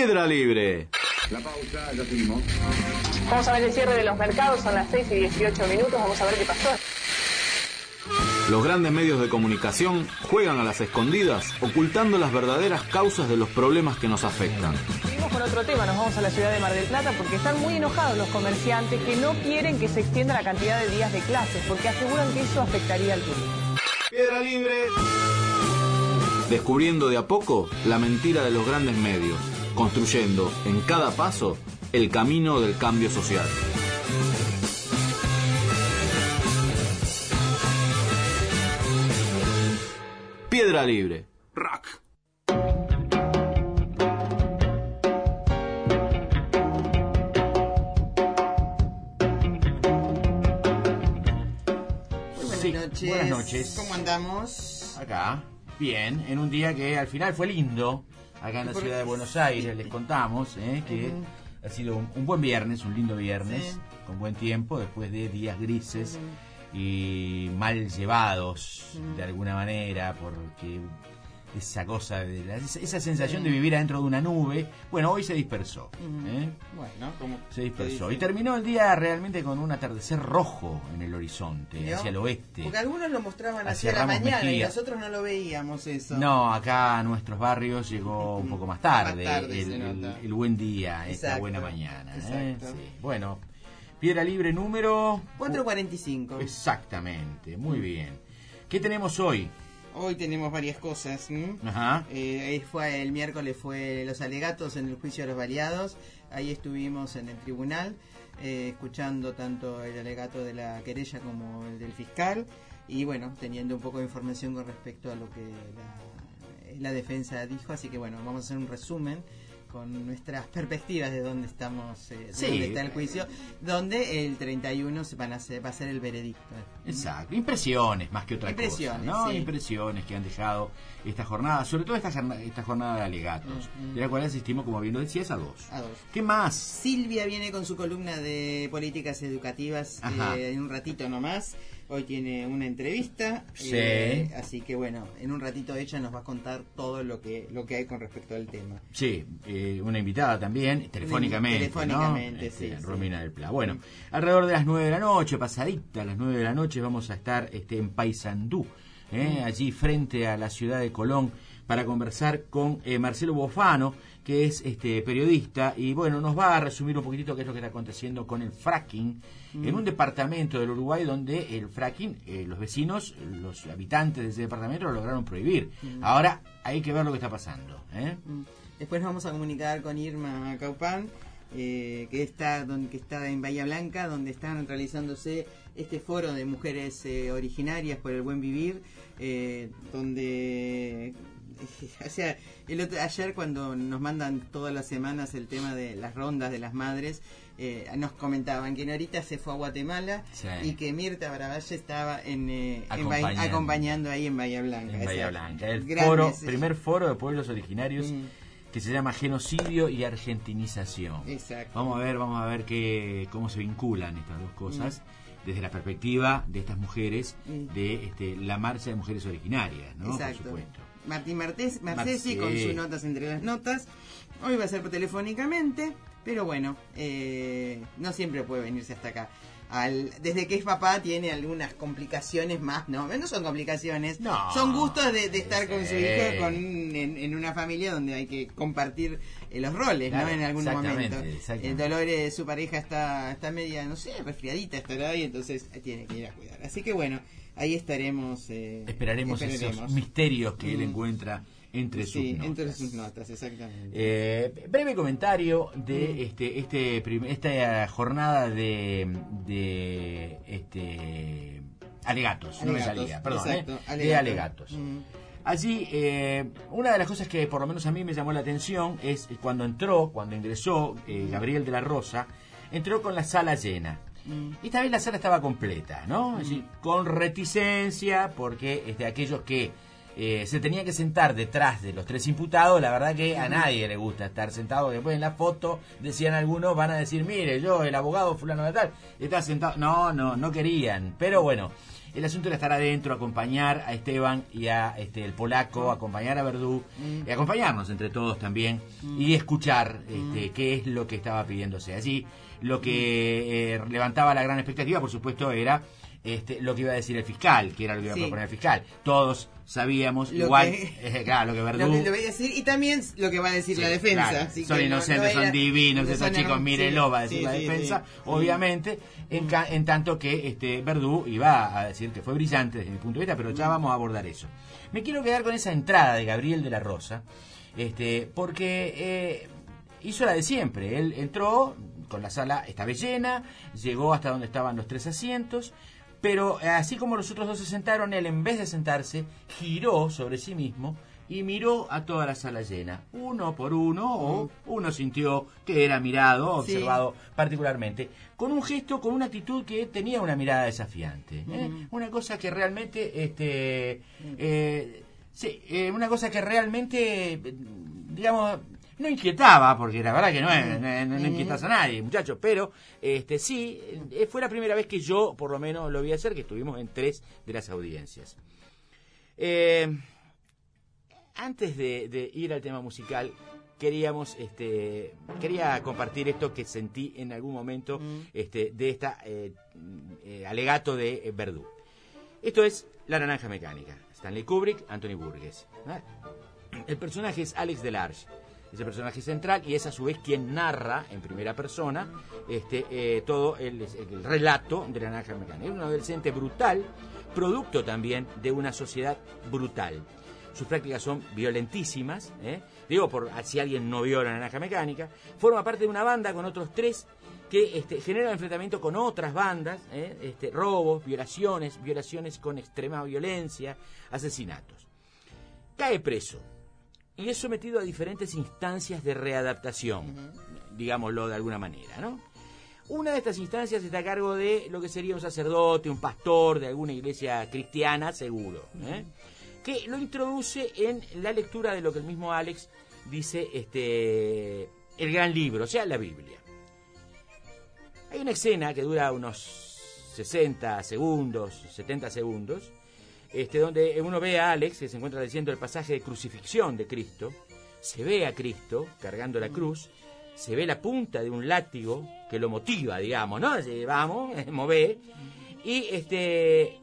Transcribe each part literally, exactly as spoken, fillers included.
Piedra Libre. La pausa, ya seguimos. Vamos a ver el cierre de los mercados, son las seis y dieciocho minutos, vamos a ver qué pasó. Los grandes medios de comunicación juegan a las escondidas, ocultando las verdaderas causas de los problemas que nos afectan. Seguimos con otro tema, nos vamos a la ciudad de Mar del Plata porque están muy enojados los comerciantes que no quieren que se extienda la cantidad de días de clases porque aseguran que eso afectaría al turismo. Piedra Libre. Descubriendo de a poco la mentira de los grandes medios, construyendo en cada paso el camino del cambio social. Piedra Libre. Rock. Sí, buenas noches. Buenas noches. ¿Cómo andamos? Acá, bien, en un día que al final fue lindo, acá en la ciudad de Buenos Aires, les contamos eh, que uh-huh. ha sido un, un buen viernes, un lindo viernes, sí. con buen tiempo, después de días grises uh-huh. y mal llevados uh-huh. de alguna manera, porque esa cosa, de la, esa sensación uh-huh. de vivir adentro de una nube, bueno, hoy se dispersó. Uh-huh. ¿eh? Bueno, como se dispersó. Y terminó el día realmente con un atardecer rojo en el horizonte, ¿no? Hacia el oeste. Porque algunos lo mostraban hacia, hacia la mañana Mejía. Y nosotros no lo veíamos eso. No, acá a nuestros barrios llegó un poco más tarde, más tarde el, el, el buen día, exacto, esta buena mañana. ¿eh? Sí. Bueno, Piedra Libre número... cuatrocientos cuarenta y cinco. Exactamente, muy bien. ¿Qué tenemos hoy? Hoy tenemos varias cosas. ¿m? Ajá. Eh, fue el miércoles fue los alegatos en el juicio de los baleados. Ahí estuvimos en el tribunal eh, escuchando tanto el alegato de la querella como el del fiscal y bueno, teniendo un poco de información con respecto a lo que la, la defensa dijo. Así que bueno, vamos a hacer un resumen con nuestras perspectivas de dónde estamos, eh, de sí. dónde está el juicio, donde el treinta y uno se van a hacer, va a ser el veredicto. Exacto, impresiones más que otra impresiones, cosa, ¿no? Sí. Impresiones que han dejado esta jornada, sobre todo esta, esta jornada de alegatos, uh-huh. de la cual asistimos, como bien lo decías, a dos. A dos. ¿Qué más? Silvia viene con su columna de políticas educativas eh, en un ratito nomás. Hoy tiene una entrevista, sí. eh, así que bueno, en un ratito ella nos va a contar todo lo que lo que hay con respecto al tema. Sí, eh, una invitada también, telefónicamente, telefónicamente, ¿no? este, sí, Romina sí. del Pla. Bueno, alrededor de las nueve de la noche, pasadita a las nueve de la noche, vamos a estar este, en Paysandú, eh, mm. allí frente a la ciudad de Colón, para conversar con eh, Marcelo Bofano, que es este periodista, y bueno, nos va a resumir un poquitito qué es lo que está aconteciendo con el fracking mm. en un departamento del Uruguay donde el fracking, eh, los vecinos, los habitantes de ese departamento lo lograron prohibir. Mm. Ahora hay que ver lo que está pasando. ¿eh? Mm. Después nos vamos a comunicar con Irma Caupán, eh, que está donde que está en Bahía Blanca, donde están realizándose este foro de mujeres eh, originarias por el buen vivir, eh, donde o sea, el otro, ayer cuando nos mandan todas las semanas el tema de las rondas de las madres, eh, nos comentaban que Norita se fue a Guatemala sí. y que Mirta Bravalle estaba en, eh, acompañando. En Bahía, acompañando ahí en Bahía Blanca. En Bahía Blanca, el foro, es, primer foro de pueblos originarios mm. que se llama Genocidio y Argentinización. Exacto. Vamos a ver, vamos a ver que, cómo se vinculan estas dos cosas. Mm. Desde la perspectiva de estas mujeres, mm. de este, la marcha de mujeres originarias, ¿no? Exacto. Por supuesto. Martín Martés, Marcesi con sus notas entre las notas. Hoy va a ser telefónicamente, pero bueno, eh, no siempre puede venirse hasta acá. Al, desde que es papá tiene algunas complicaciones más, no, no son complicaciones, no, son gustos de, de estar sí. con su hijo con, en, en una familia donde hay que compartir eh, los roles, claro, ¿no? En algún momento. El Dolores, su pareja está, está media, no sé, resfriadita estará ahí, entonces tiene que ir a cuidar. Así que bueno, ahí estaremos. Eh, esperaremos, esperaremos esos misterios que mm. él encuentra entre sus sí, notas. entre sus notas, exactamente. Eh, breve comentario de mm. este, este prim- esta jornada de, de este alegatos, alegatos, no me salía, perdón, exacto, eh, alegatos. de alegatos. Mm. Allí, eh, una de las cosas que por lo menos a mí me llamó la atención es cuando entró, cuando ingresó eh, Gabriel de la Rosa, entró con la sala llena. Mm. Y esta vez la sala estaba completa, ¿no? Mm. Así, con reticencia, porque este, aquellos que eh, se tenían que sentar detrás de los tres imputados, la verdad que a nadie le gusta estar sentado. Después en la foto, decían algunos, van a decir, mire, yo, el abogado fulano de tal, está sentado. No, no, no querían, pero bueno. El asunto era estar adentro, acompañar a Esteban y a este el polaco, acompañar a Verdú, mm. y acompañarnos entre todos también, mm. y escuchar este, mm. qué es lo que estaba pidiéndose allí. Lo que eh, levantaba la gran expectativa, por supuesto, era este, lo que iba a decir el fiscal, que era lo que iba sí. a proponer el fiscal. Todos sabíamos, lo igual, que, eh, claro, lo que Verdú... Lo que, lo que a decir, y también lo que va a decir sí, la defensa. Claro. Así son que inocentes, no, no era, son divinos, esos son, chicos, mírenlo, sí, va a decir sí, la defensa, sí, sí. obviamente, sí. En, ca en tanto que este Verdú iba a decir que fue brillante desde mi punto de vista, pero ya vamos a abordar eso. Me quiero quedar con esa entrada de Gabriel de la Rosa, este porque eh, hizo la de siempre. Él entró con la sala, estaba llena, llegó hasta donde estaban los tres asientos, pero así como los otros dos se sentaron, él en vez de sentarse, giró sobre sí mismo y miró a toda la sala llena, uno por uno, o uno sintió que era mirado, observado sí. particularmente, con un gesto, con una actitud que tenía una mirada desafiante, ¿eh? Uh-huh. Una cosa que realmente, este, eh, sí, eh, una cosa que realmente, digamos, no inquietaba, porque la verdad que no, es, no, no, no inquietas a nadie, muchachos, pero este sí, fue la primera vez que yo, por lo menos, lo vi hacer, que estuvimos en tres de las audiencias. Eh, antes de, de ir al tema musical, queríamos, este, quería compartir esto que sentí en algún momento este, de esta eh, eh, alegato de eh, Verdú. Esto es La Naranja Mecánica, Stanley Kubrick, Anthony Burgess. ¿No? El personaje es Alex Delarge. Es el personaje central y es a su vez quien narra en primera persona este, eh, todo el, el relato de La Naranja Mecánica. Es un adolescente brutal, producto también de una sociedad brutal. Sus prácticas son violentísimas, ¿eh? Digo, por si alguien no vio La Naranja Mecánica. Forma parte de una banda con otros tres que este, genera enfrentamiento con otras bandas, ¿eh? este, robos, violaciones, violaciones con extrema violencia, asesinatos. Cae preso y es sometido a diferentes instancias de readaptación, uh-huh. digámoslo de alguna manera, ¿no? Una de estas instancias está a cargo de lo que sería un sacerdote, un pastor de alguna iglesia cristiana, seguro, ¿eh? Uh-huh. que lo introduce en la lectura de lo que el mismo Alex dice, este, el gran libro, o sea, la Biblia. Hay una escena que dura unos sesenta segundos, setenta segundos, Este, donde uno ve a Alex, que se encuentra leyendo el pasaje de crucifixión de Cristo, se ve a Cristo cargando la cruz, se ve la punta de un látigo que lo motiva, digamos, ¿no? Así, vamos, mové, y este,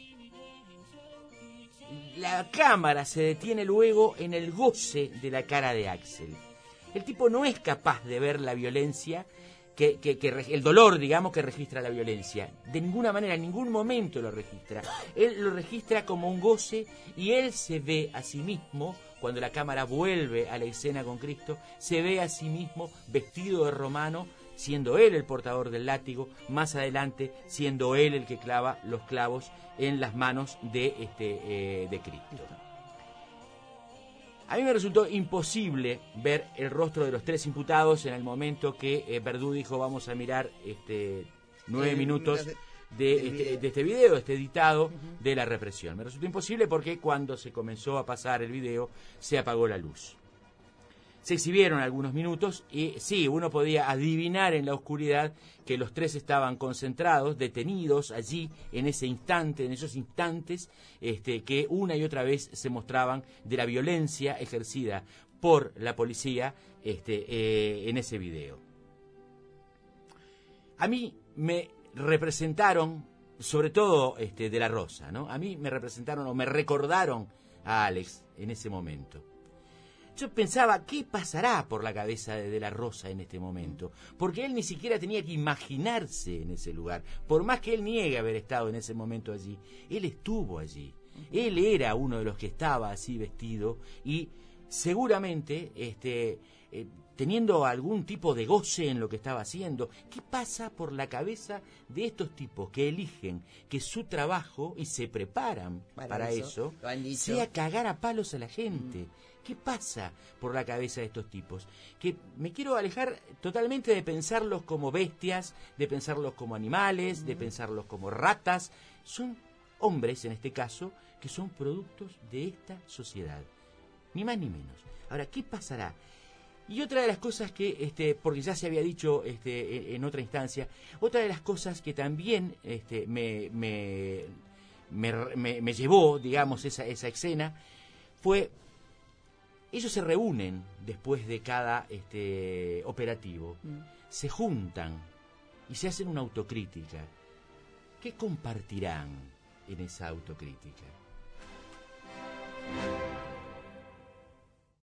la cámara se detiene luego en el goce de la cara de Axel. El tipo no es capaz de ver la violencia, Que, que, que el dolor, digamos, que registra la violencia. De ninguna manera, en ningún momento lo registra. Él lo registra como un goce y él se ve a sí mismo, cuando la cámara vuelve a la escena con Cristo, se ve a sí mismo vestido de romano, siendo él el portador del látigo, más adelante siendo él el que clava los clavos en las manos de, este, eh, de Cristo. A mí me resultó imposible ver el rostro de los tres imputados en el momento que eh, Verdú dijo vamos a mirar este, nueve minutos de este, de este video, este editado uh-huh. de la represión. Me resultó imposible porque cuando se comenzó a pasar el video se apagó la luz. Se exhibieron algunos minutos y sí, uno podía adivinar en la oscuridad que los tres estaban concentrados, detenidos allí en ese instante, en esos instantes este, que una y otra vez se mostraban de la violencia ejercida por la policía este, eh, en ese video. A mí me representaron, sobre todo este, de la Rosa, ¿no? A mí me representaron o me recordaron a Alex en ese momento. Yo pensaba, ¿qué pasará por la cabeza de De la Rosa en este momento? Porque él ni siquiera tenía que imaginarse en ese lugar. Por más que él niegue haber estado en ese momento allí, él estuvo allí. Él era uno de los que estaba así vestido y seguramente este, eh, teniendo algún tipo de goce en lo que estaba haciendo. ¿Qué pasa por la cabeza de estos tipos que eligen que su trabajo, y se preparan para, para eso, eso sea cagar a palos a la gente? Mm. ¿Qué pasa por la cabeza de estos tipos? Que me quiero alejar totalmente de pensarlos como bestias, de pensarlos como animales, de pensarlos como ratas. Son hombres, en este caso, que son productos de esta sociedad. Ni más ni menos. Ahora, ¿qué pasará? Y otra de las cosas que, este, porque ya se había dicho este, en otra instancia, otra de las cosas que también este, me... me me, me, me llevó, digamos, esa, esa escena, fue, ellos se reúnen después de cada este, operativo, mm. se juntan y se hacen una autocrítica. ¿Qué compartirán en esa autocrítica?